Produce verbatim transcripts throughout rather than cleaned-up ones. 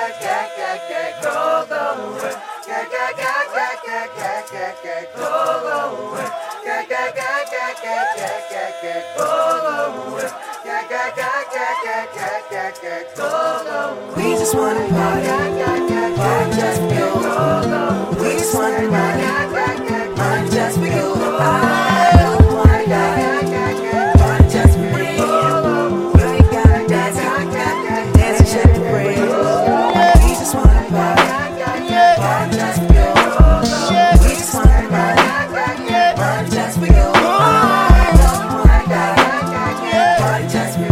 We just wanna party, party just for you. We just wanna party, party just for you. I don't wanna die, party just for me. You ain't gotta dance, dance and shake the breeze. We just wanna party, party just for you. We just wanna party, party just for you. I don't wanna die, party just for me.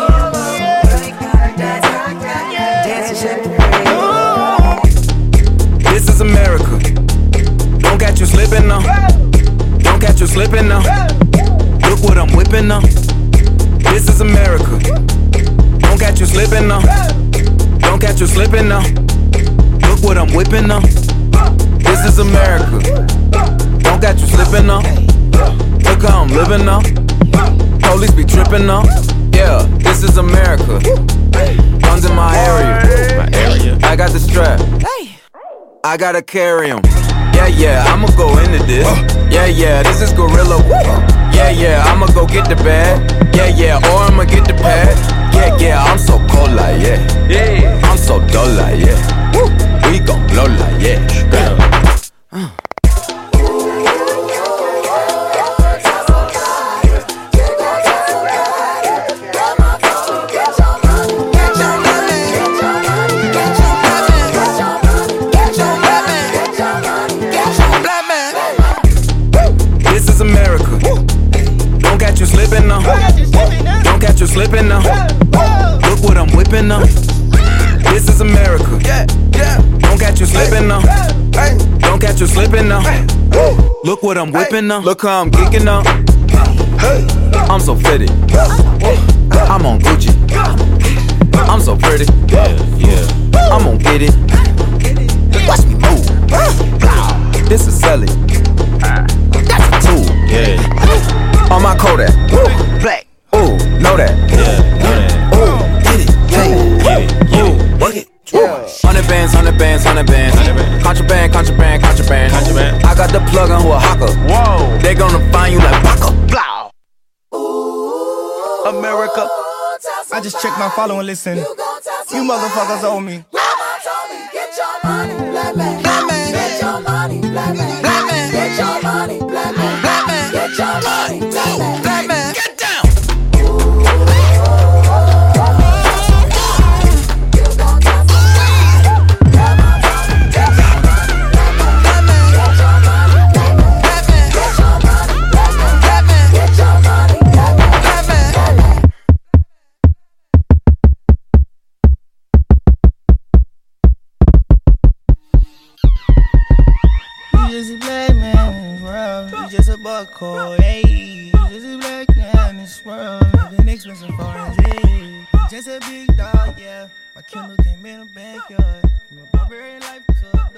This is America. Don't catch you slipping now. Don't catch you slipping now. Look what I'm whipping now. This is America. Don't catch you slipping now. Don't catch you slipping now. Look what I'm whipping now. This is America. Don't catch you slipping now. Look how I'm living now. Police be tripping now. Yeah, this is America. Guns in my area. My area. I got the strap. I gotta carry 'em. Yeah, yeah, I'ma go into this. Yeah, yeah, this is gorilla. Yeah, yeah, I'ma go get the bag. Yeah, yeah, or I'ma get the pad. Yeah, yeah, I'm so cold like yeah. Yeah, I'm so dull like yeah. We gon' blow like yeah. Uh. Slipping now. Don't catch you slipping now. Look what I'm whipping now. This is America. Don't catch you slipping now. Don't catch you slipping now. Look what I'm whipping now. Look how I'm kicking now. I'm so fitted. I'm on Gucci. I'm so pretty. I'm gon' get it. Watch me move. This is selling. That's a tool. Yeah. On my Kodak, ooh, black, ooh, know that, yeah, know that, ooh, get it, get it, get it, ooh, work it, yeah. Hundred bands, hundred bands, hundred bands, contraband, contraband, contraband, contraband. I got the plug on who a hawker. Whoa, they gonna find you like Baka, blah. America, I just checked my follow and listen. You motherfuckers owe me. Mama told me get your money, black man, black man, get your money, black man, black man, get your money, black man, black man, get your money, black man, black man, get down. Cold, hey, just a black man in this world, living expensive foreign, hey. Just a big dog, yeah. My Kindle came in the backyard. From a barbarian life to a